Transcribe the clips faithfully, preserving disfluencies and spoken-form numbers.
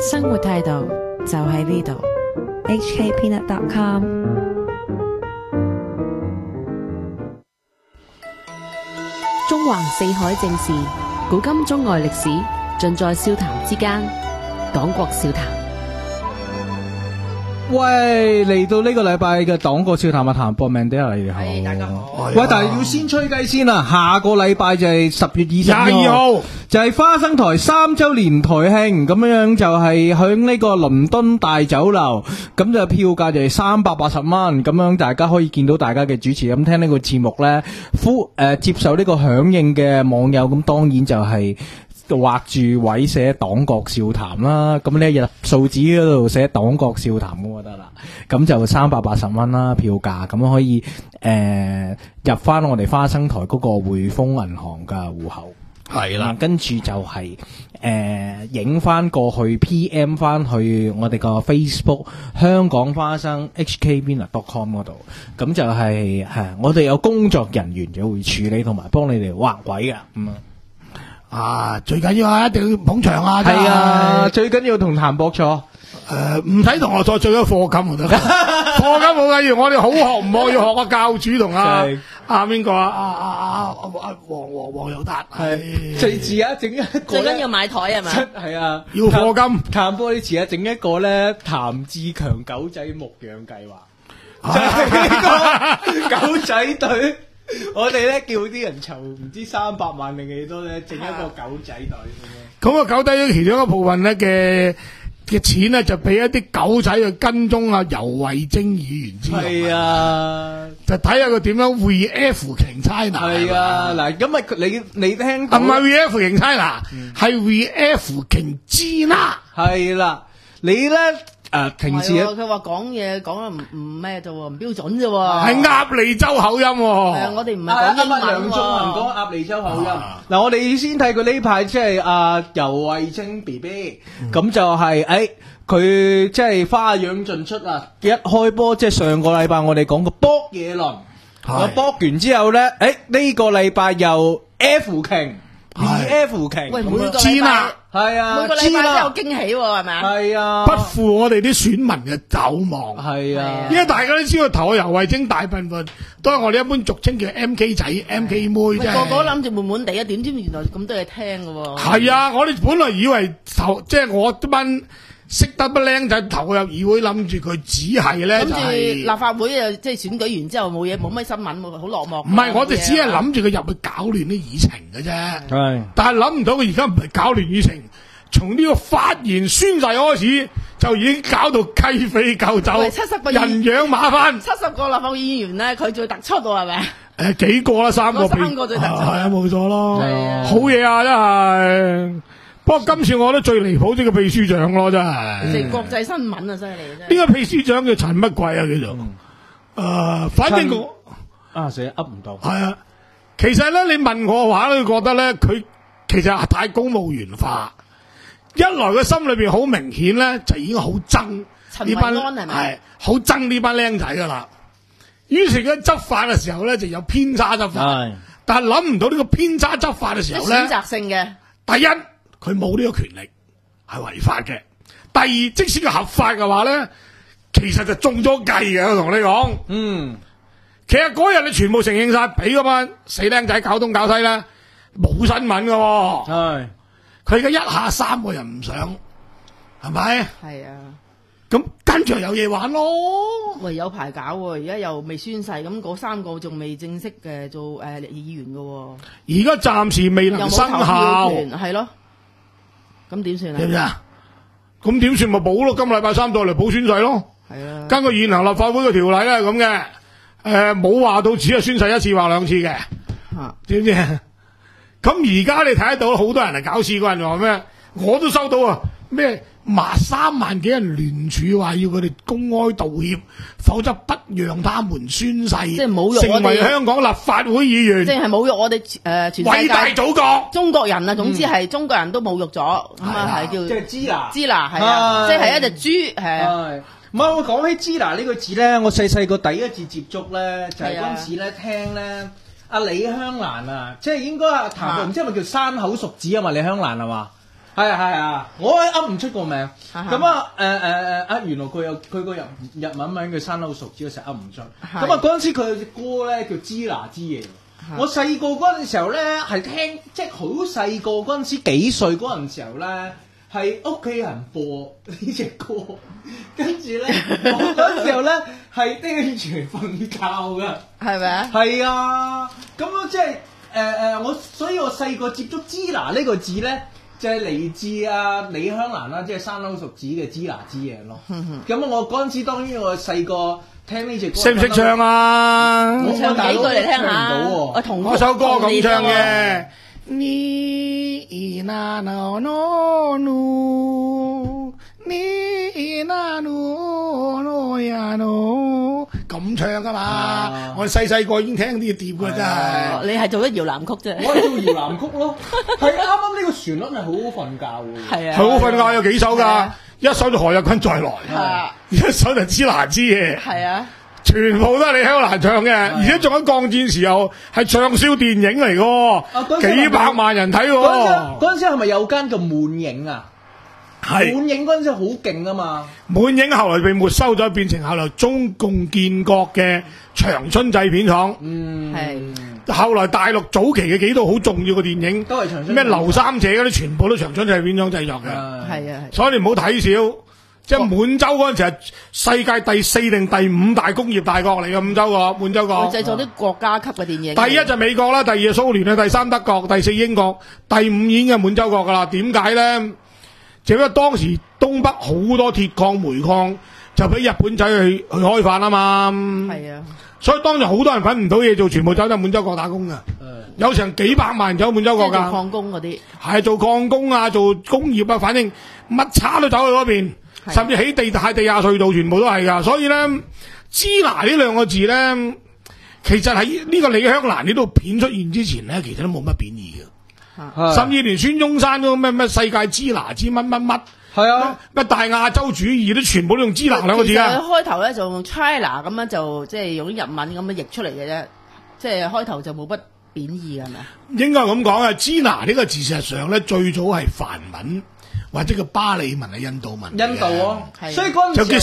生活態度就喺呢度。 H K peanut dot com。 中橫四海正事，古今中外歷史，盡在笑談之間。黨國笑談。 喂，嚟到呢個禮拜嘅黨國笑談啊，譚博明爹啊，你哋好。 係大家好。 喂，但係要先吹雞先啦，下個禮拜就係十月二十二廿二號， 就係花生台三周年台慶，咁樣樣就係響呢個倫敦大酒樓，咁就票價就係三百八十蚊，咁樣大家可以見到大家嘅主持咁聽呢個節目呢，呼誒、呃、接受呢個響應嘅網友，咁當然就係、是。畫住位寫黨國笑談啦，咁呢入數字嗰度寫黨國笑談咁就得啦，咁就三百八十蚊啦票價，咁可以誒、呃、入翻我哋花生台嗰個匯豐銀行嘅戶口，係啦，跟住就係誒影翻過去 P M 翻去我哋個 Facebook 香港花生 H K peanut dot com 嗰度，咁就係、是、係我哋有工作人員就會處理同埋幫你哋畫位嘅，咁啊。 啊，最緊要啊，一定要捧場啊！ 係啊，最緊要同譚博坐。 誒，唔使同學坐，最緊課金就得。課金冇緊要，我哋好學唔學要學個教主同啊啊邊個啊啊啊啊啊黃黃黃友達。係。最遲下整一個。 最緊要買台係咪？ 係啊， 要課金。 譚博，你遲下整一個咧，譚志強狗仔牧養計劃，就係呢個狗仔隊。我哋咧叫啲人籌唔知三百萬定幾多咧，整一個狗仔隊咁樣。 咁個狗仔隊其中一部分咧嘅嘅錢咧，就俾一啲狗仔去跟蹤啊游蕙禎議員之類。係啊，就睇下佢點樣 react King China。係啊， 嗱，咁啊你你聽唔係 react King China，係 react King Gina。 係啦，你咧。誒、呃，平時佢話講嘢講得唔唔咩啫喎，唔標準啫喎， 係鴨脷洲口音喎。係啊，我哋唔係講英文喎。 梁頌恆講鴨脷洲口音。嗱、啊啊，我哋先睇佢呢排即係阿游蕙禎 B B，咁就係、是、誒，佢即係花樣盡出啊！一開波即係上個禮拜我哋講個卜嘢輪，我卜完之後咧，誒、哎、呢、這個禮拜又 F King。F King， 喂，每個禮拜係啊， 每個禮拜都有驚喜喎，係咪啊？ 係啊， 不負我哋啲選民嘅厚望。 係啊， 因為大家都知道投游蕙禎大部分都係我哋一般俗稱叫 M K 仔、M K 妹啫。 個個諗住悶悶地啊，點知原來咁多嘢聽㗎喎。 係啊，我哋本來以為投即係我班識得不僆仔投入議會，諗住佢只係咧，諗住立法會啊，即係選舉完之後冇嘢，冇乜新聞，好落寞。 唔係，我哋只係諗住佢入去搞亂啲議程嘅啫。係，但係諗唔到佢而家唔係搞亂議程，從呢個發言宣誓開始就已經搞到雞飛狗走， 七十個人仰馬翻。七十個立法會議員咧，佢最突出喎，係咪？ 誒，幾個啦，三個， 三個最突出， 係啊，冇錯咯，好嘢啊，真係。不過今次我覺得最離譜即係個秘書長咯，真係。 成國際新聞啊，犀利真係。 呢個秘書長叫陳乜鬼啊？叫做誒，反正我啊，成日噏唔到。 係啊，其實咧，你問我嘅話咧，覺得咧，佢其實係太公務員化。一來佢心裏邊好明顯咧，就已經好憎呢班係好憎呢班僆仔噶啦。於是佢執法嘅時候咧，就有偏差執法。但係諗唔到呢個偏差執法嘅時候咧， 選擇性嘅。 第一。佢冇呢個權力，係違法嘅。第二，即使佢合法嘅話咧，其實就中咗計嘅。我同你講，嗯，其實嗰日你全部承認晒，俾嗰班死僆仔搞東搞西咧，冇新聞嘅。係，佢而家一下三個人唔上，係咪？係啊。咁跟住有嘢玩咯。 喂，有排搞喎，而家又未宣誓，咁嗰三個仲未正式嘅做誒、呃、議員嘅。 而家暫時未能生效， 係咯。咁點算啊？ 知唔知啊？咁點算咪補咯？今禮拜三再嚟補宣誓咯。係啊。根據現行立法會嘅條例咧，係咁嘅。誒，冇話到只係宣誓一次或兩次嘅。吓，知唔知啊？咁而家你睇得到，好多人嚟搞事，嗰人話咩？我都收到啊！咩？麻三萬幾人聯署話要佢哋公開道歉，否則不讓他們宣誓，即係侮辱成為香港立法會議員， 即係侮辱我哋誒、呃、全世界偉大祖國中國人啊！總之係中國人都侮辱咗，咁啊係叫即係支那， 支那係啊，即係一隻豬係。 唔係我講起支那呢個字咧，我細細個第一次接觸咧，就係嗰陣時咧聽咧阿李香蘭啊，即係應該阿譚詠，即係咪叫山口淑子啊嘛？李香蘭係嘛？ 係啊係啊，我噏唔出個名。咁啊誒誒誒啊，原來佢有佢個日日文名叫山口淑子，我成日噏唔出。咁啊嗰陣時佢有隻歌咧叫《支那之夜》。我細個嗰陣時候咧係聽，即係好細個嗰陣時幾歲嗰陣時候咧係屋企人播呢隻歌，跟住咧我嗰陣時候咧係聽住瞓覺㗎，係咪啊？係啊，咁樣即係誒誒我，所以我細個接觸支那呢個字咧。就係嚟自啊李香蘭啦，即係山口淑子嘅《支那之夜》咯。咁我嗰陣時當然我細個聽呢隻歌，識唔識唱啊？ 我唱幾句嚟聽下。 我同嗰首歌咁唱嘅。你那那那努，你那努努呀努，咁唱噶嘛？我細細個已經聽啲碟㗎真係。 你係做咗搖籃曲啫。 我係做搖籃曲咯。係啱啱呢個旋律係好好瞓覺嘅。 係啊。 好好瞓覺有幾首㗎？一首就何日君再來，一首就《支那之夜》。係啊。全部都係李香蘭唱嘅，而且仲喺抗戰時候係暢銷電影嚟嘅，幾百萬人睇喎。 嗰陣時係咪有間叫滿影啊？係滿影嗰陣時好勁啊嘛。 滿影後來被沒收咗，變成後來中共建國嘅長春製片廠。嗯，係。後來大陸早期嘅幾套好重要嘅電影，都係長春。咩劉三姐嗰啲全部都長春製片廠製作嘅。係啊，所以你唔好睇少。即係滿洲嗰陣時係世界第四定第五大工業大國嚟嘅，五洲國滿洲國。 製作啲國家級嘅電影。 第一就美國啦，第二就蘇聯啦，第三德國，第四英國，第五已經係滿洲國噶啦。點解咧？就因為當時東北好多鐵礦煤礦就俾日本仔去去開發啊嘛。係啊。所以當時好多人搵唔到嘢做，全部走咗滿洲國打工噶。有成幾百萬人走滿洲國噶。 做礦工嗰啲。係做礦工啊，做工業啊，反正乜叉都走去嗰邊。甚至起地大地下隧道全部都係噶，所以咧，支那呢兩個字咧，其實喺呢個李香蘭呢度片出現之前咧，其實都冇乜貶義嘅，甚至連孫中山嗰個咩咩世界支那之乜乜乜，係啊，咩大亞洲主義都全部都用支那兩個字啊。 其實開頭咧就用 China 咁樣就即係用啲日文咁樣譯出嚟嘅啫，即係開頭就冇乜貶義嘅係咪啊？ 應該咁講啊，支那呢個字事實上咧最早係梵文。或者叫巴利文係印度文， 印度咯，所以嗰陣時就叫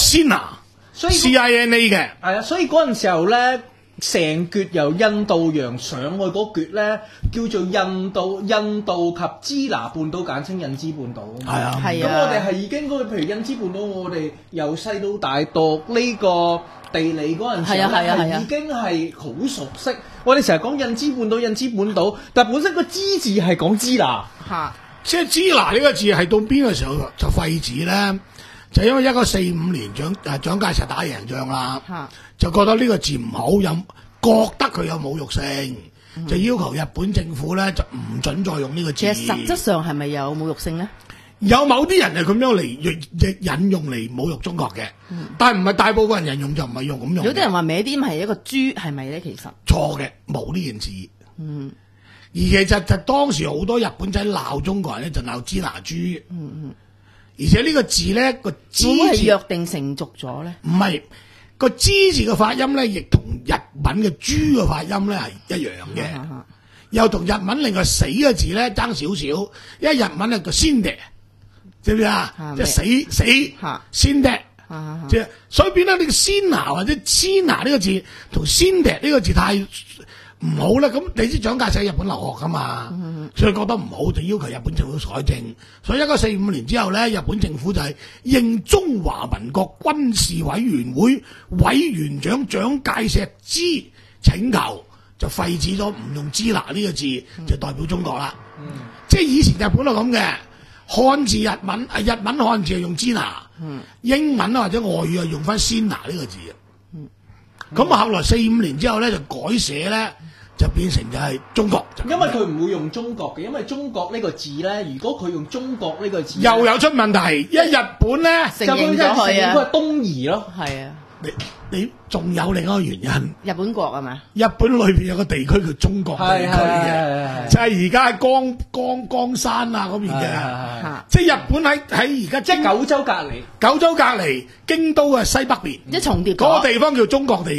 Cina，C I N A 嘅。 係啊，所以嗰陣時候咧，成橛由印度洋上去嗰橛咧，叫做印度印度及支那半島，簡稱印支半島。係啊，係啊。咁我哋係已經嗰個，譬如印支半島，我哋由細到大讀呢個地理嗰陣時候咧，係已經係好熟悉。我哋成日講印支半島，印支半島，但係本身個支字係講支那嚇。 即係支那呢個字係到邊個時候就廢止咧？就因為一九四五年蔣誒蔣介石打贏仗啦，就覺得呢個字唔好，有覺得佢有侮辱性，嗯、就要求日本政府咧就唔准再用呢個字。 其實實質上係咪有侮辱性咧？ 有某啲人係咁樣嚟引用嚟侮辱中國嘅，嗯、但係唔係大部分人引用就唔係用咁用。 有啲人話歪啲係一個豬，係咪咧？其實錯嘅，冇呢件事。嗯。而其實就當時好多日本仔鬧中國人咧，就鬧支那豬。嗯嗯。而且呢個字咧個支字係約定成俗咗咧？ 唔係個支字嘅發音咧，亦同日文嘅豬嘅發音咧係一樣嘅。嗯嗯、又同日文另外死嘅字咧爭少少，因為日文係個先爹，知唔知啊？即係死死先爹。即係所以變咗呢個先拿或者支那呢個字同先爹呢個字太唔好啦，咁你知蔣介石喺日本留學噶嘛，嗯、所以覺得唔好就要求日本政府改正。所以一九四五年之後咧，日本政府就係應中華民國軍事委員會委員長蔣介石之請求，就廢止咗唔用支那呢個字，嗯、就代表中國啦。嗯、即係以前日本係咁嘅，漢字日文啊，日文漢字係用支那，嗯、英文啊或者外語係用翻先拿呢個字。咁啊、嗯，後來四五年之後咧就改寫咧。就變成就係中國， 因為佢唔會用中國嘅，因為中國呢個字咧，如果佢用中國呢個字， 又有出問題。因為日本咧承認咗佢啊， 佢係東夷咯， 係啊。 你你仲有另一個原因？ 日本國係咪？ 日本裏邊有個地區叫中國地區嘅，就係而家係江江江山啊嗰邊嘅，即係日本喺喺而家即係九州隔離， 九州隔離，京都嘅西北邊， 即係重疊嗰個地方叫中國地區。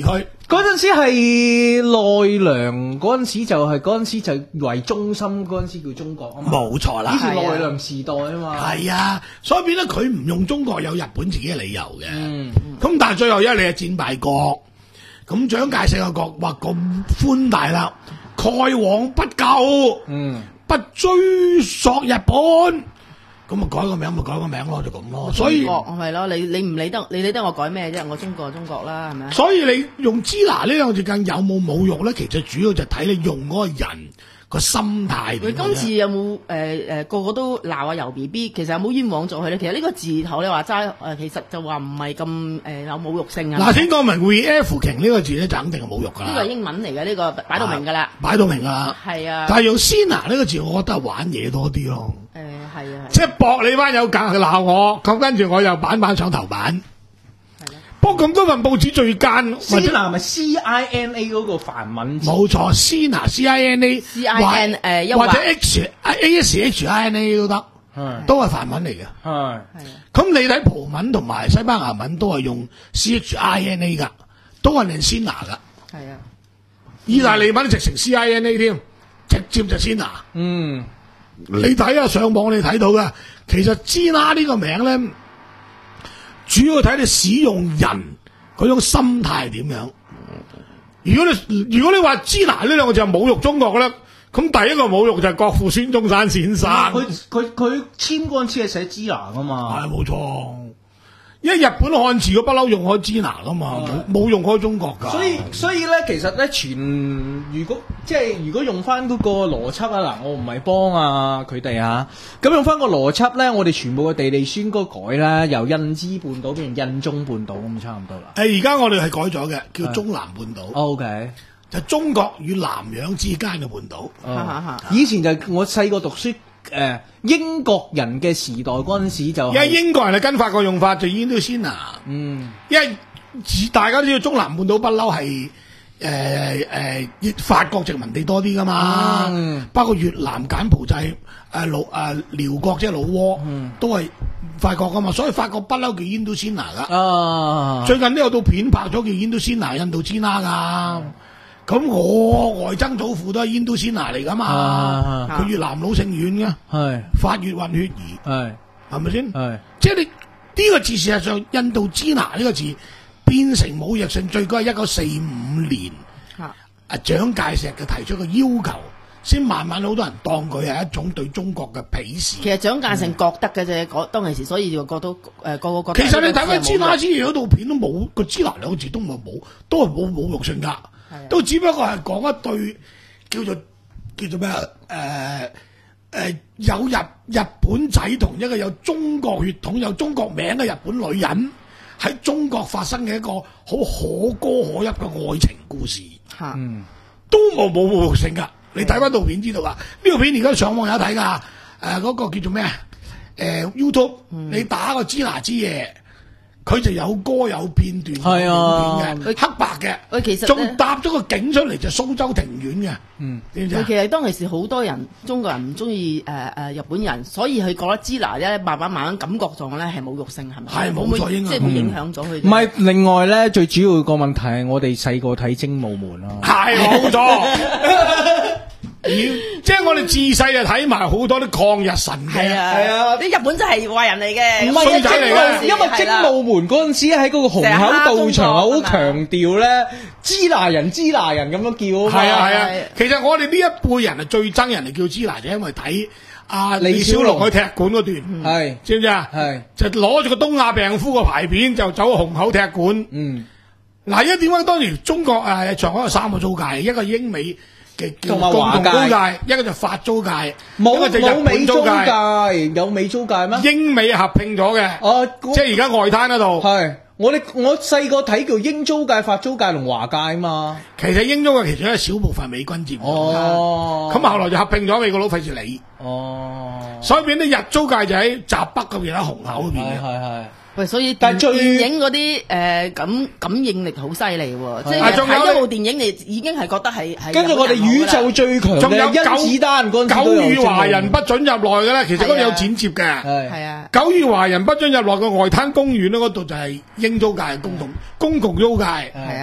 嗰陣時係奈良，嗰陣時就係嗰陣時就為中心，嗰陣時叫中國啊嘛。 冇錯啦， 以前奈良時代啊嘛。 係啊，所以變咗佢唔用中國有日本自己嘅理由嘅。 嗯， 咁但係最後一你係戰敗國，咁蔣介石個國話咁寬大啦，蓋往不救， 嗯， 不追溯日本。咁咪改個名咪改個名咯，就咁咯。所以係咯，你你唔理得，你理得我改咩啫？我中國中國啦，係咪？ 所以你用支那呢兩個字更有冇侮辱咧？其實主要就睇你用嗰個人個心態點樣。 佢今次有冇誒誒個個都鬧阿尤 B B？其實有冇冤枉咗佢咧？其實呢個字頭你話齋誒，其實就話唔係咁誒有侮辱性啊。 嗱，先講明 re-efking 呢個字咧，就肯定係侮辱㗎啦。 呢個係英文嚟嘅，呢個擺到明㗎啦。 擺到明㗎啦。係啊。 但係用 Sina 呢個字，我覺得係玩嘢多啲咯。 誒係啊。 即係博你班友格鬧我，咁跟住我又版版上頭版。係啦。不過咁多份報紙最奸。 Sina 咪 C I N A 嗰個梵文字。 冇錯 ，Sina C I N A C I N 誒， 或者 H A S H I N A 都得，都係梵文嚟嘅。 係。 咁你睇葡文同埋西班牙文都係用 C H I N A 噶，都係念 Sina 噶。 係啊。 意大利文直成 C I N A 添，直接就 Sina。 嗯。 你睇下上網你睇到噶，其實 Sina 呢個名咧，主要睇你使用人嗰種心態點樣。如果你如果你話 Sina 呢兩個字係侮辱中國嘅咧，咁第一個侮辱就係國父孫中山先生。 佢佢佢簽嗰陣時係寫 Sina 噶嘛？ 係冇錯。因為日本漢字佢不嬲用開支那噶嘛，冇冇用開中國噶。 所以所以咧，其實咧，全如果即係如果用翻嗰個邏輯啊，嗱，我唔係幫啊佢哋啊，咁用翻個邏輯咧，我哋全部嘅地理宣歌改啦，由印支半島變成印中半島咁差唔多啦。 誒，而家我哋係改咗嘅，叫中南半島。 O K， 就中國與南洋之間嘅半島。 哦、以前就我細個讀書。誒、呃，英國人嘅時代嗰陣時就、是， 因為英國人係跟法國用法就 Indocina，嗯，因為大家都知道中南半島不嬲係誒誒法國殖民地多啲噶嘛，嗯、包括越南、柬埔寨、誒老誒寮國即係老撾，嗯、都係法國噶嘛，所以法國不嬲叫 Indocina 噶。啊，最近都有套片拍咗叫 Indocina 印度支那噶。嗯咁我外曾祖父都係印度支那嚟噶嘛，佢、啊、越南佬姓阮嘅，係法越混血兒，係係咪先？係即係你呢、這個字事實上印度支那呢個字變成侮辱性最高係一九四五年，啊蔣介石嘅提出嘅要求，先慢慢好多人當佢係一種對中國嘅鄙視。 其實蔣介石覺得嘅啫，嗰、嗯、當其時，所以就覺得誒、呃、個個覺得。 其實你睇翻支那之前嗰套片都冇個支那兩個字都冇冇，都係冇侮辱性噶。都只不過係講一對叫做叫做咩啊？誒、呃、誒、呃，有日日本仔同一個有中國血統、有中國名嘅日本女人喺中國發生嘅一個好可歌可泣嘅愛情故事。吓、嗯，都冇冇侮辱性噶。你睇翻套片知道啊？呢套片而家上網有睇噶。誒、呃，嗰、那個叫做咩啊？誒、呃、，YouTube，、嗯、你打個支那之夜。佢就有歌有片段，係啊，嘅黑白嘅，佢其實仲搭咗個景出嚟就蘇州庭院嘅，嗯，知唔知啊？ 其實當其時好多人中國人唔中意誒誒日本人，所以佢覺得支那咧慢慢慢慢感覺上咧係侮辱性，係咪？ 係冇錯，應該即係會影響咗佢。 唔係，另外咧最主要個問題係我哋細個睇精武門咯， 係冇錯。即係我哋自細就睇埋好多啲抗日神嘅， 係啊，係啊，啲日本真係壞人嚟嘅， 唔係仔嚟嘅。因為精武門嗰陣時喺嗰個虹口道場好強調咧，支那人支那人咁樣叫啊嘛。 係啊係啊，其實我哋呢一輩人係最憎人嚟叫支那，就因為睇阿李小龍去踢館嗰段，係知唔知啊？係就攞住個東亞病夫個牌匾就走虹口踢館。嗯，嗱，而家點解當年中國誒上海有三個租界，一個英美。 同埋華界，一個就法租界， 冇冇美租界，有美租界咩？ 英美合併咗嘅，哦，即係而家外灘嗰度。係我哋我細個睇叫英租界、法租界同華界啊嘛。 其實英租界其中一小部分美軍佔。哦，咁後來就合併咗，美國佬費事理。哦，所以變啲日租界就喺閘北嗰邊，喺虹口嗰邊嘅。係係。 喂，所以但係電影嗰啲誒感感應力好犀利喎，即係睇一部電影你已經係覺得係係。 跟住我哋宇宙最強嘅甄子丹嗰陣時都有。 九羽華人不准入內嘅咧，其實嗰度有剪接嘅。係係啊。九羽華人不准入內個外灘公園咧，嗰度就係英租界公共公共租界。係啊。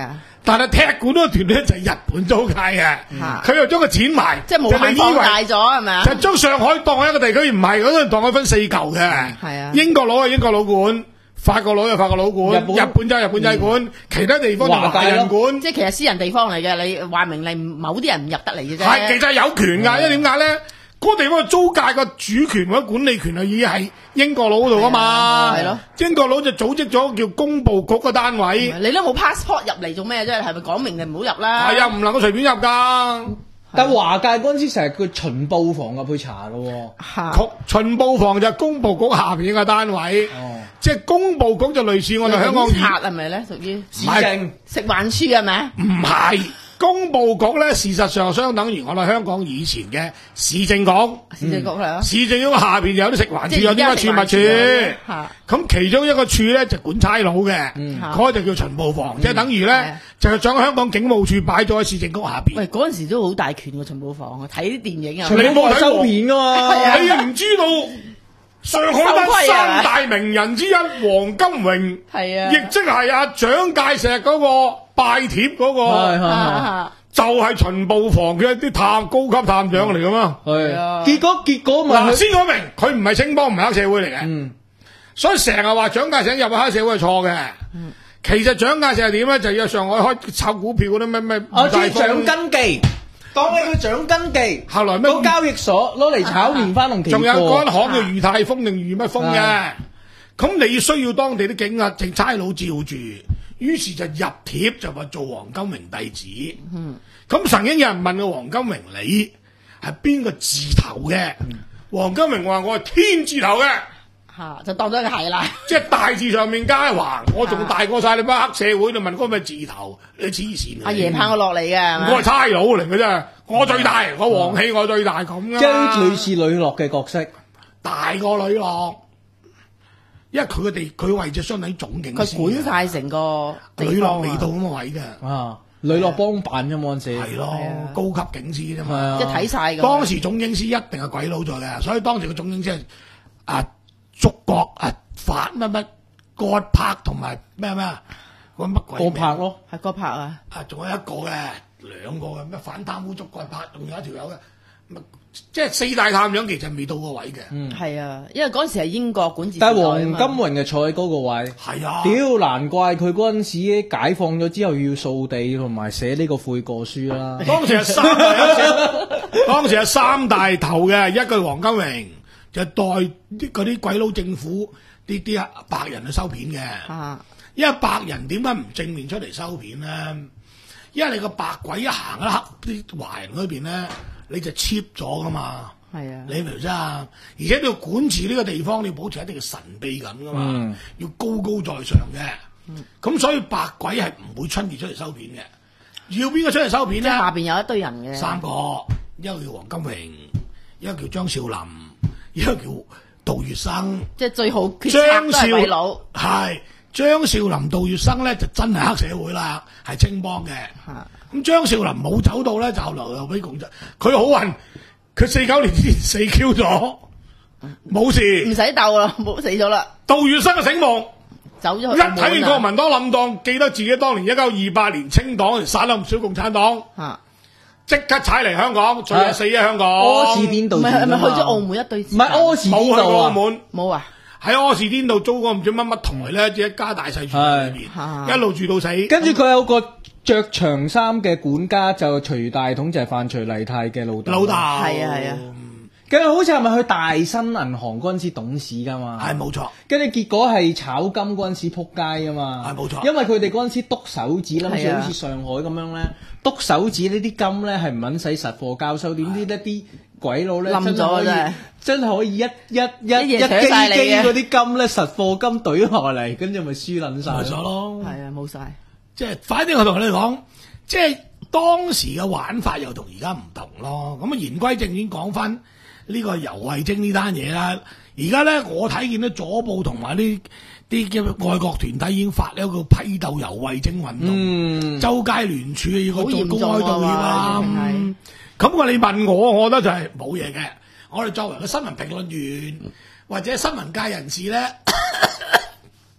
但係踢館嗰個團隊就係日本租界嘅，佢又將個錢埋， 即係無限放大咗係咪啊？ 就將上海當係一個地區，唔係嗰陣當佢分四嚿嘅。 係啊， 英國佬係英國佬管，法國佬係法國佬管，日本就係日本仔管，其他地方就華人管。 即係其實私人地方嚟嘅，你話明你某啲人唔入得嚟嘅啫。 係，其實係有權㗎，因為點解咧？嗰個地方嘅租界個主權或者管理權啊，已經係英國佬嗰度啊嘛。係咯，英國佬就組織咗叫工部局嘅單位。 你都冇 passport 入嚟做咩啫？係咪講明你唔好入啦？ 係啊，唔能夠隨便入㗎。 但華界嗰陣時成日叫巡捕房入去查咯喎， 巡捕房就係工部局下邊嘅單位，即係工部局就類似我哋香港警察係咪咧？屬於市政食環署係咪？ 唔係。工部局咧，事實上相等於我哋香港以前嘅市政局。 市政局係啊。 市政局下邊有啲食環署，有啲乜處物處。咁其中一個處咧就管差佬嘅，嗰就叫巡捕房，即係等於咧就係將香港警務處擺咗喺市政局下邊。 喂，嗰陣時都好大權嘅巡捕房啊！睇啲電影啊， 你冇睇收片噶嘛？ 你唔知道上海得三大名人之一黃金榮， 係啊， 亦即係阿蔣介石嗰個。拜帖嗰、那個係係就係巡捕房嘅啲探高級探長嚟噶嘛， 係啊，結果結果咪嗱先講明，佢唔係青幫，唔係黑社會嚟嘅，嗯，所以成日話蔣介石入去黑社會係錯嘅，嗯，其實蔣介石係點咧？就要上海開炒股票嗰啲咩咩， 我知蔣根記，當你個蔣根記， 後來咩個交易所攞嚟炒棉花同期貨， 仲有嗰間行叫裕泰豐定裕乜豐嘅，咁你需要當地啲警察正差佬照住。於是就入帖就話做黃金榮弟子，咁、嗯、曾經有人問過黃金榮你係邊個字頭嘅？黃、嗯、金榮話我係天字頭嘅， 嚇、啊、就當咗佢係啦， 即係大字上面加橫，我仲大過晒你班黑社會，你問嗰個咩字頭？你黐線！ 阿爺派我落嚟嘅， 我係差佬嚟嘅啫，我最大，嗯、我黃氣我最大咁噶， 即係類似呂樂嘅角色， 大過呂樂。因為佢個地，佢位置相當於總警司， 佢管晒成個呂樂未到咁嘅位嘅。 啊，呂樂幫辦啫嘛嗰陣時， 係咯，高級警司啫嘛， 即係睇晒嘅。 當時總警司一定係鬼佬做嘅，所以當時個總警司係啊觸角啊法乜乜葛柏同埋咩咩啊，嗰乜鬼？ 葛柏咯， 係葛柏啊。 啊，仲有一個嘅，兩個嘅咩反貪污捉葛柏，仲有一條友嘅。即係四大探長其實未到個位嘅， 嗯，係啊，因為嗰陣時係英國管治， 但係黃金榮就坐喺嗰個位， 係啊， 屌難怪佢嗰陣時解放咗之後要掃地同埋寫呢個悔過書啦。 當時係三大，當時係三大頭嘅，一個黃金榮就代啲嗰啲鬼佬政府啲啲白人去收片嘅，啊，因為白人點解唔正面出嚟收片咧？因為你個白鬼一行一黑啲華人嗰邊咧。你就 cheap 咗噶嘛，係啊，你明唔明啫？而且你要管治呢個地方，你要保持一定嘅神秘感噶嘛，嗯、要高高在上嘅。咁、嗯、所以白鬼係唔會親自出嚟收片嘅。要邊個出嚟收片咧？ 下邊有一堆人嘅， 三個，一個叫黃金榮，一個叫張少林，一個叫杜月笙。即係最好決策都係鬼佬。 係張少林、杜月笙咧，就真係黑社會啦，係青幫嘅。咁張少林冇走到咧，就後來又俾共產，佢好運，佢四九年之前死 Q 咗，冇事， 唔使鬥啦，冇死咗啦。 杜月笙嘅醒目， 走咗去。 一睇見國民黨冧檔，記得自己當年一九二八年清黨殺咗唔少共產黨，即、啊、刻踩嚟香港，最後死喺香港。 柯士甸道，唔係係咪去咗澳門一對？ 唔係柯士甸道冇去澳門， 冇啊。 喺柯士甸道租個唔知乜乜台咧，即係一家大細住喺裏邊，一路住到死。 跟住佢有個着長衫嘅管家，就徐大統就係范徐麗泰嘅老豆。 老豆係啊係啊。 跟住好似係咪去大新銀行嗰陣時董事噶嘛？ 係冇錯。跟住結果係炒金嗰陣時撲街噶嘛？ 係冇錯。因為佢哋嗰陣時篤手指啦，好似好似上海咁樣咧，篤手指呢啲金咧係唔肯使實貨交收，點知一啲鬼佬咧冧咗真真係可以一一一一機機嗰啲金咧實貨金懟落嚟，跟住咪輸撚晒咗咯。 係啊，冇晒。即係反正我同你講，即係當時嘅玩法又同而家唔同咯。咁啊言歸正傳，講翻呢個游蕙禎呢單嘢啦。而家咧我睇見咧左報同埋呢啲嘅愛國團體已經發咗個批鬥游蕙禎運動，嗯、周街聯署要佢做公開道歉啊。咁我你問我，我覺得就係冇嘢嘅。我哋作為個新聞評論員或者新聞界人士咧，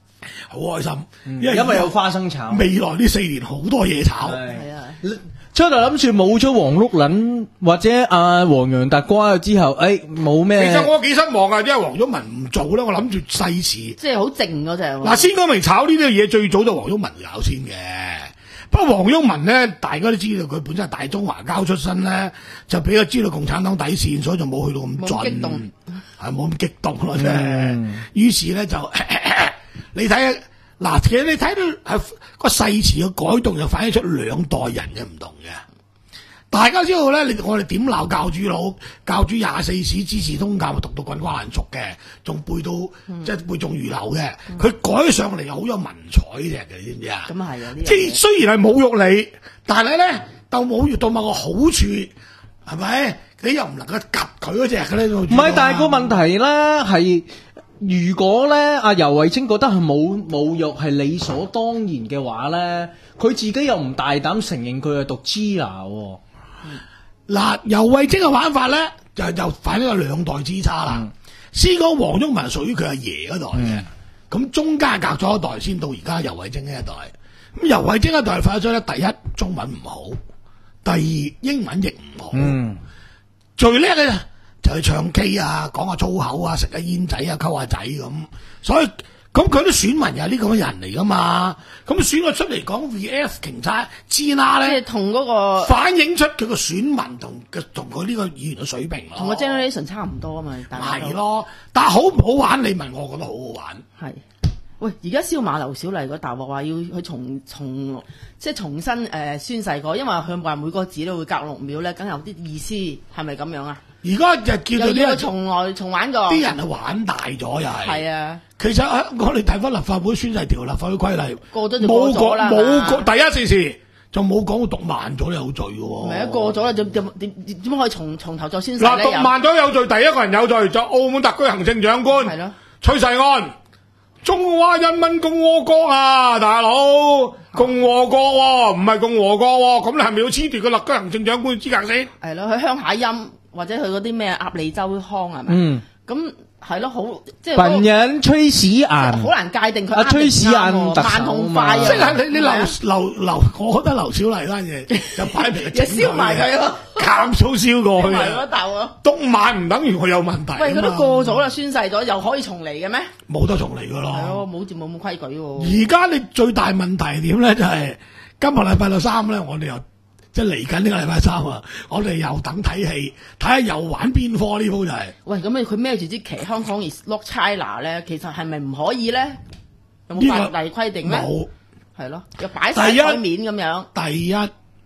好開心， 嗯、 因為因為有花生炒。 未來呢四年好多嘢炒。 係啊。 初頭諗住冇咗黃碌撚或者阿黃洋達瓜之後，誒冇咩。 其實我幾失望啊，因為黃毓民唔做咧，我諗住細詞， 即係好靜嗰隻。 嗱，先講明炒呢啲嘢最早就黃毓民搞先嘅。不過黃毓民咧，大家都知道佢本身係大中華膠出身咧，就比較知道共產黨底線，所以就冇去到咁盡， 激動係冇咁激動咯啫。嗯、於是咧就咳咳你睇嗱，其實你睇到係個誓詞嘅改動，就反映出兩代人嘅唔同嘅。大家知道咧，你我哋點鬧教主佬，教主廿四史支持通鑑，讀到滾瓜爛熟嘅，仲背到、嗯、即係背誦如流嘅。佢、嗯、改上嚟又好有文采嘅，你知唔知啊？ 咁啊係啊， 即係雖然係侮辱你，但係咧，到侮辱到某個好處，係咪？你又唔能夠及佢嗰隻嘅咧？唔係，但係個問題咧係。如果咧阿游蕙禎覺得係冇侮辱係理所當然嘅話咧，佢自己又唔大膽承認佢係讀 G 拿喎。 嗱，游蕙禎嘅玩法咧就就反映咗兩代之差啦。嗯、先講黃毓民屬於佢阿爺嗰代嘅，咁、嗯、中間隔咗一代先到而家游蕙禎呢一代。咁游蕙禎一代反映咗咧，第一中文唔好，第二英文亦唔好，嗯、最叻嘅就係唱 K 啊，講下粗口啊，食下煙仔啊，溝下仔咁，所以咁佢啲選民又係呢咁嘅人嚟噶嘛，咁選佢出嚟講 V F 警察支那咧， 即係同嗰個反映出佢個選民同嘅同佢呢個議員嘅水平咯， 同個 generation 差唔多啊嘛， 係咯，但係好唔好玩？你問我，覺得好好玩。係， 喂，而家燒馬劉小麗嗰大鑊話要去重重即係重新誒、呃、宣誓過，因為佢話每個字都會隔六秒咧，梗有啲意思，係咪咁樣啊？ 而家就叫做呢個重來重玩過， 啲人係玩大咗又係。 係啊， 其實我哋睇翻立法會宣誓條、立法會規例， 過咗就過咗啦。 冇過第一件事就冇講到讀慢咗有罪嘅喎。 唔係啊，過咗啦，點點點點點可以從從頭再宣誓咧？ 嗱，讀慢咗有罪，第一個人有罪就澳門特區行政長官。 係咯， 崔世安，中華人民共和國啊，大佬，共和國喎，唔係共和國喎，咁你係咪要褫奪個特區行政長官資格先？ 係咯，佢鄉下音。或者佢嗰啲咩鴨脷洲腔係咪？嗯，咁係咯，好即係。 本人崔世安， 好難界定佢。 阿崔世安慢同快啊！ 即係你你劉劉劉，我覺得劉小麗嗰嘢就擺明就燒埋佢咯， 鹹粗燒過去。 係咯，豆啊！ 讀慢唔等於佢有問題。 喂，佢都過咗啦，宣誓咗，又可以重嚟嘅咩？ 冇得重嚟噶咯。 係咯，冇冇冇規矩喎。 而家你最大問題係點咧？就係今個禮拜六三咧，我哋又。即係嚟緊呢個禮拜三啊！我哋又等睇戲，睇下又玩邊科呢鋪就係。喂， 咁佢孭住支旗，香港 is not China 咧，其實係咪唔可以咧？有冇法例規定咧？ 冇， 係咯，又擺晒台面咁樣。 第一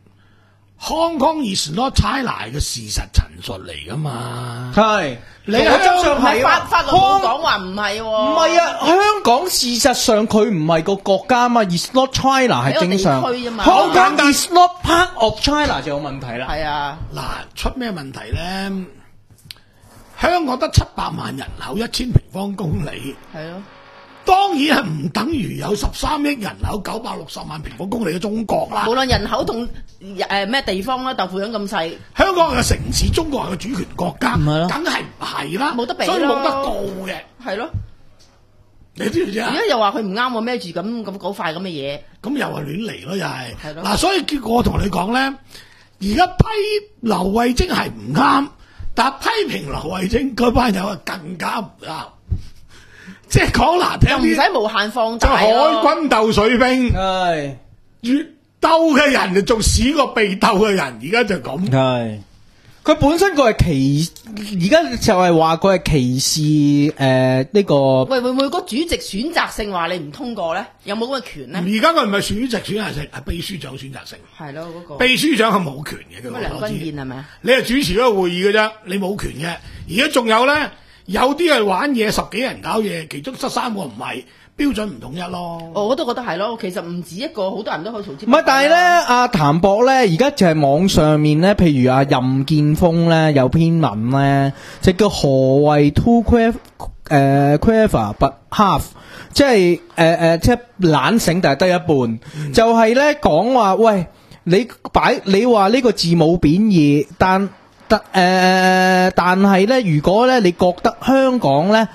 ，Hong Kong is not China 嘅事實陳述嚟噶嘛？ 係， 你喺真相係法法律冇講話唔係喎。 唔係啊，香港事實上佢唔係個國家嘛 ，is not China 係正常。香港 is not part of China 就有問題啦。 係啊， 嗱，出咩問題咧？香港得七百萬人口，一千平方公里。係咯。當然係唔等於有十三億人口、九百六十萬平方公里嘅中國啦。 無論人口同誒咩地方啦，豆腐樣咁細， 香港係個城市，中國係個主權國家， 唔係咯， 梗係唔係啦， 冇得比， 所以冇得告嘅。 係咯， 你知唔知啊？ 而家又話佢唔啱喎，孭住咁咁嗰塊咁嘅嘢， 咁又係亂嚟咯，又係。 係咯。 嗱，所以結果我同你講咧，而家批劉慧晶係唔啱，但係批評劉慧晶嗰班友啊更加唔啱。即係講難聽啲， 唔使無限放大咯。 海軍鬥水兵， 係越鬥嘅人就仲屎過被鬥嘅人，而家就咁。 係佢本身佢係歧，而家就係話佢係歧視誒呢、呃這個。 喂，會唔會個主席選擇性話你唔通過咧？有冇咁嘅權咧？ 而家佢唔係主席選擇性，係秘書長選擇性。係咯，嗰、那個秘書長係冇權嘅。 咁梁君彥係咪啊？ 你係主持嗰個會議嘅啫，你冇權嘅。而家仲有咧。有啲係玩嘢，十幾人搞嘢，其中得三個唔係，標準唔統一咯。 我都覺得係咯，其實唔止一個，好多人都可以嘈。 唔係，但係咧，阿譚博咧，而家就係網上面咧，譬如阿任建峰咧有篇文咧，就叫何謂 too clever 誒 clever but half， 即係誒誒，即係懶醒但係得一半，嗯、就係咧講話，喂，你擺你話呢個字冇貶義，但誒、呃，但係咧，如果咧你覺得香港咧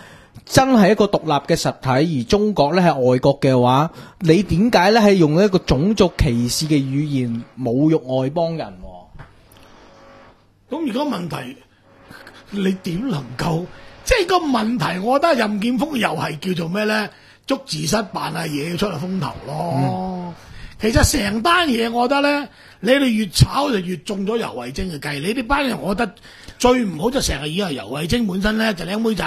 真係一個獨立嘅實體，而中國咧係外國嘅話，你點解咧係用一個種族歧視嘅語言侮辱外邦人？ 咁而家問題，你點能夠？即係個問題，我覺得任劍鋒又係叫做咩咧？捉字蝨扮下嘢出嚟風頭咯。嗯、其實成單嘢，我覺得咧，你哋越炒就越中咗游蕙禎嘅計。你哋班人，我覺得最唔好就成日以為游蕙禎本身咧就靚妹仔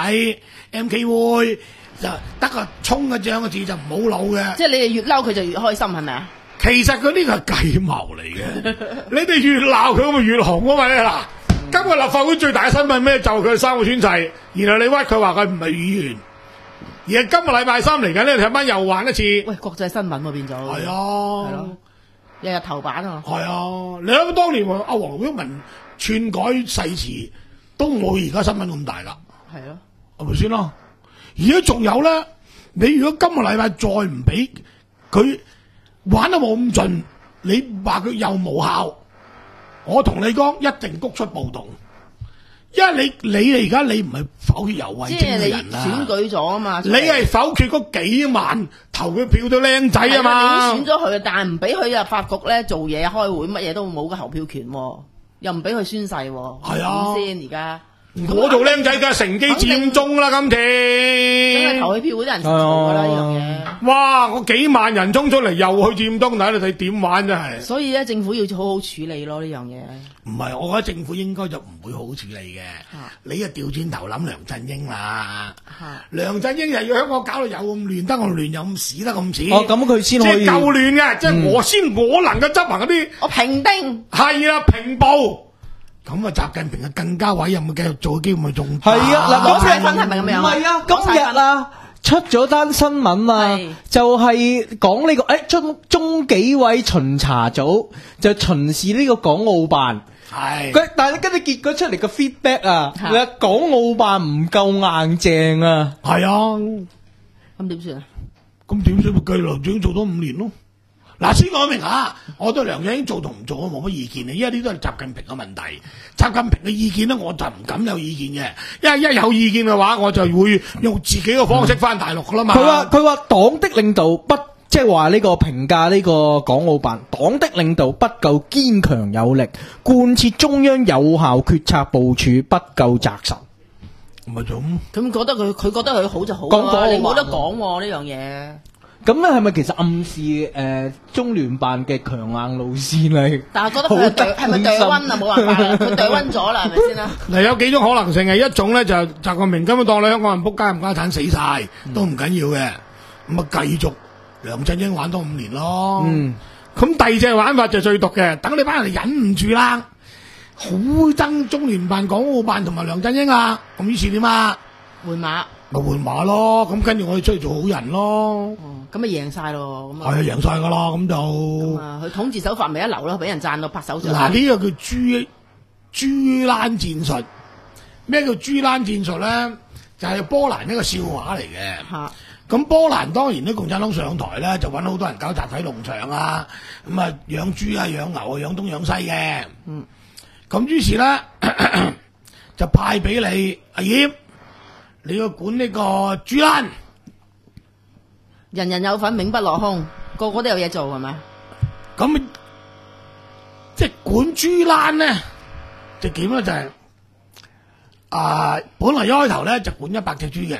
M K 會就得個衝嘅這樣嘅字就唔好老嘅。 即係你哋越嬲佢就越開心，係咪啊？ 其實佢呢個係計謀嚟嘅。你哋越鬧佢，咪越紅啊嘛！嗱。今日立法會最大嘅新聞咩？就佢三個宣誓，然後你屈佢話佢唔係議員，而係今個禮拜三嚟緊呢，睇翻又玩一次。 喂，國際新聞喎變咗。係啊， 係咯，日日頭版啊。 係啊，你諗當年阿黃毓民篡改誓詞，都冇而家新聞咁大噶。 係咯， 係咪先咯？而家仲有咧，你如果今個禮拜再唔俾佢玩得冇咁盡，你話佢又無效。我同你講，一定谷出暴動，因為你你而家你唔係否決游蕙禎嘅人啊， 選舉咗啊嘛， 你係否決嗰幾萬投佢票到靚仔啊嘛， 你選咗佢，但係唔俾佢入法局咧做嘢、開會，乜嘢都冇嘅投票權，又唔俾佢宣誓，係啊， 點先而家？ 我做僆仔梗係乘機佔中啦，今次因為投佢票嗰啲人做噶啦呢樣嘢。 哇！我幾萬人衝出嚟又去佔中，睇你睇點玩真係。 所以咧，政府要好好處理咯呢樣嘢。 唔係，我覺得政府應該就唔會好好處理嘅。啊、你啊調轉頭諗梁振英啦。啊、梁振英又要香港搞到有咁亂，得咁亂又咁屎得咁屎。 哦，咁佢先可以。 即係夠亂嘅，即係我先我能夠執行嗰啲。 我平定。 係啦，平暴。咁啊，習近平啊更加委任，繼續做嘅機會咪仲大？ 係啊，嗱， 講晒分係咪咁樣？ 唔係啊，今日啊出咗單新聞啊，就係講呢個誒中中紀委巡查組就巡視呢個港澳辦。係佢，但係跟住結果出嚟個 feedback 啊，你話港澳辦唔夠硬淨啊。係啊， 咁點算啊？ 咁點算？咪繼續梁振英做多五年咯。嗱，先講明下，我對梁振英做同唔做我冇乜意見嘅，因為呢都係習近平嘅問題。習近平嘅意見咧，我就唔敢有意見嘅，因為一有意見嘅話，我就會用自己嘅方式翻大陸噶啦嘛。佢話佢話黨的領導不即係話呢個評價呢個港澳辦，黨的領導不夠堅強有力，貫徹中央有效決策部署不夠紮實。 咪咁咁覺得佢佢覺得佢好就好啦，你冇得講呢樣嘢。 咁咧係咪其實暗示誒、呃、中聯辦嘅強硬路線嚟？ 但係覺得佢係係咪對溫啊？冇辦法啦，佢對溫咗啦，係咪先啦？ 嗱，有幾種可能性嘅，一種咧就習近平根本當你香港人仆街唔家產死晒、嗯、都唔緊要嘅，咁啊繼續梁振英玩多五年咯。嗯，咁第二隻玩法就最毒嘅，等你班人忍唔住啦，好憎中聯辦、港澳辦同埋梁振英啊，咁於是點啊？ 換馬。 咪換馬咯，咁跟住我哋出去做好人咯。 哦，咁咪贏晒咯，咁啊。係啊， 贏晒噶啦，咁就。 咁啊，佢統治手法咪一流咯，俾人讚到拍手掌。 嗱，呢個叫豬豬欄戰術。咩叫豬欄戰術咧？就係、是、波蘭一個笑話嚟嘅。吓、啊。咁波蘭當然啲共產黨上台咧，就搵好多人搞集體農場啊，咁啊養豬啊、養牛啊、養東養西嘅。嗯。咁於是咧就派俾你阿葉。你要管呢個豬欄， 人人有份，永不落空，個個都有嘢做，係咪？ 咁即係管豬欄咧，就點咧？就係、是、啊、呃，本來一開頭咧就管一百隻豬嘅，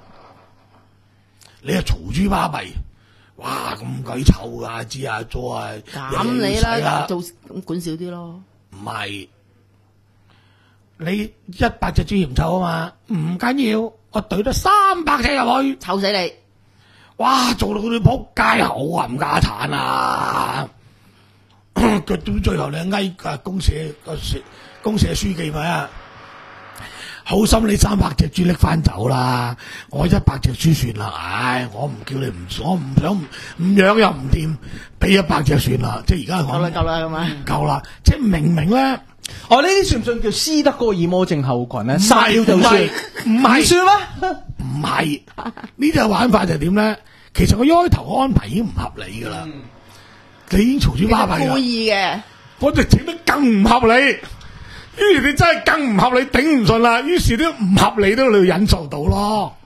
你啊嘈豬巴閉，哇咁鬼臭噶，知啊做啊， 咁你啦，做管少啲咯。 唔係。你一百隻豬嫌臭啊嘛，唔緊要，我懟咗三百隻入去， 臭死你！ 哇，做到佢哋仆街好冚家產啊！佢到最後你嗌啊公社個社公社書記咪啊，好心你三百隻豬拎翻走啦，我一百隻豬算啦，唉，我唔叫你唔，我唔想唔養又唔掂，俾一百隻算啦，即係而家夠啦夠啦咁啊， 夠啦，即係明明咧。 哦，呢啲算唔算叫斯德哥爾摩症候群咧？殺了就算，唔係算咩？ 唔係呢隻玩法就係點咧？其實我一開頭安排已經唔合理噶啦，嗯、你已經嘈住巴閉啦。故意嘅， 我哋整得更唔合理，於是你真係更唔合理，頂唔順啦。於是啲唔合理都你要忍受到咯，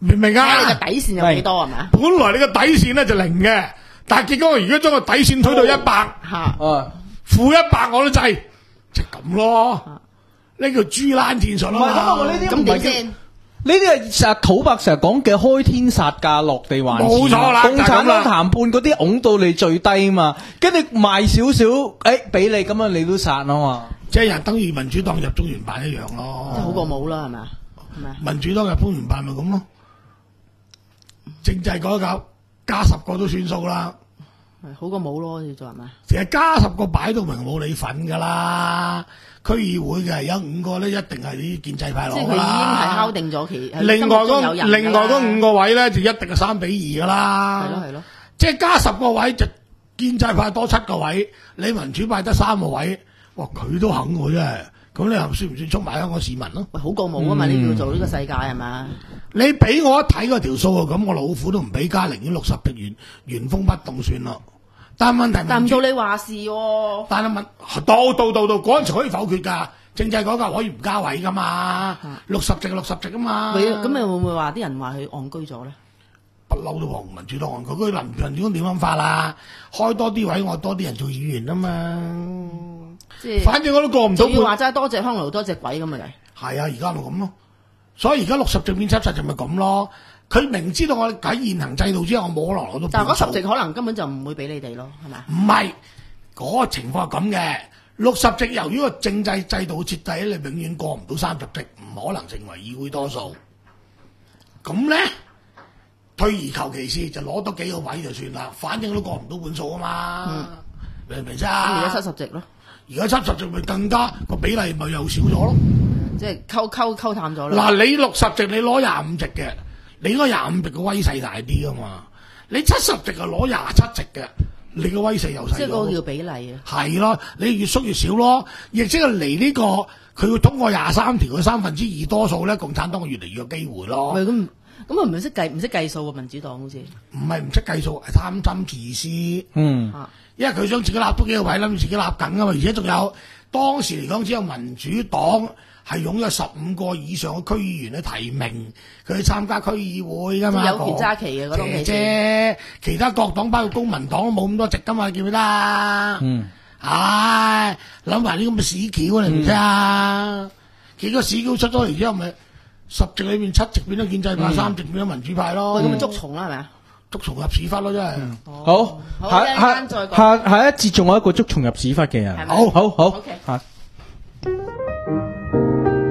明唔明啊？ 你個底線有幾多係咪？ 本來你個底線咧就零嘅，但係結果我而家將個底線推到一百， 吓， 負一百我都制，就咁咯。呢叫豬欄戰術咯。 唔係咁我呢啲唔係先。 呢啲係成日土伯成日講嘅開天殺價落地還錢， 冇錯啦， 共產黨談判嗰啲拱到你最低嘛，跟住賣少少，誒俾你咁樣你都殺啊嘛， 即係人等於民主黨入中聯辦一樣咯， 即係好過冇啦，係咪啊？係咪？ 民主黨入中聯辦咪咁咯，政制改革加十個都算數啦， 係好過冇咯，要做係咪？ 其實加十個擺到明冇你份噶啦。區議會嘅有五個咧，一定係啲建制派攞啦。 即係佢已經係敲定咗其。 另外嗰另外嗰五個位咧，就一定係三比二噶啦。 係咯係咯。即係加十個位就建制派多七個位，你民主派得三個位，哇！佢都肯喎真係。咁你又算唔算出賣香港市民咯？ 喂，好過冇啊嘛！你要做呢個世界係嘛？ 你俾我一睇嗰條數啊，咁我老虎都唔俾加，寧願六十席原原封不動算咯。但係問題， 但唔到你話事喎。 但係問到到到到嗰陣時可以否決㗎，政制改革可以唔加位㗎嘛？六十席六十席啊嘛。 咁你會唔會話啲人話佢戇居咗咧？ 不嬲都話民主黨戇居，佢林民主黨點諗法啦？開多啲位，我多啲人做議員啊嘛。即係，反正我都過唔到。 仲要話齋多隻香爐多隻鬼咁嘅嚟。 係啊，而家咪咁咯。所以而家六十席變七十席咪咁咯。佢明知道我喺現行制度之下，我冇可能攞到。 但係嗰十席可能根本就唔會俾你哋咯，係咪？ 唔係，嗰個情況係咁嘅。六十席由於個政制制度設計，你永遠過唔到三十席，唔可能成為議會多數。咁咧，退而求其次就攞多幾個位就算啦，反正都過唔到半數啊嘛。嗯、明唔明啫？ 而家七十席咯， 而家七十席咪更加個比例咪又少咗咯。 即係溝溝溝淡咗啦。 嗱，你六十席你攞廿五席嘅。你應該廿五席嘅威勢大啲噶嘛？你七十席就攞廿七席嘅，你嘅威勢又細咗。即係嗰個叫比例啊。係咯，你越縮越少咯，亦即係嚟呢個佢要通過廿三條嘅三分之二多數咧，共產黨越嚟越有機會咯。 咁咁啊唔識計唔識計數啊，民主黨好似。唔係唔識計數，係貪心自私。嗯。因為佢想自己立多幾個位，諗住自己立緊噶嘛，而且仲有當時嚟講，只有民主黨係擁有十五個以上嘅區議員嘅提名，佢去參加區議會噶嘛？ 有權揸旗嘅嗰種嘅啫，其他各黨包括公民黨都冇咁多席噶嘛，記唔記得啊？嗯，唉，諗埋啲咁嘅屎橋你唔知啊？幾個屎橋出咗嚟之後，咪十席裏邊七席變咗建制派，嗯、三席變咗民主派咯。 咁咪捉蟲啦，係咪啊？ 捉蟲入屎忽咯，真係。嗯哦、好，好下下下下一節仲有一個捉蟲入屎忽嘅人。好好好。吓。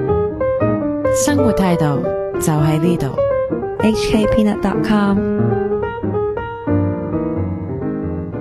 生活態度就喺呢度。H K Peanut dot com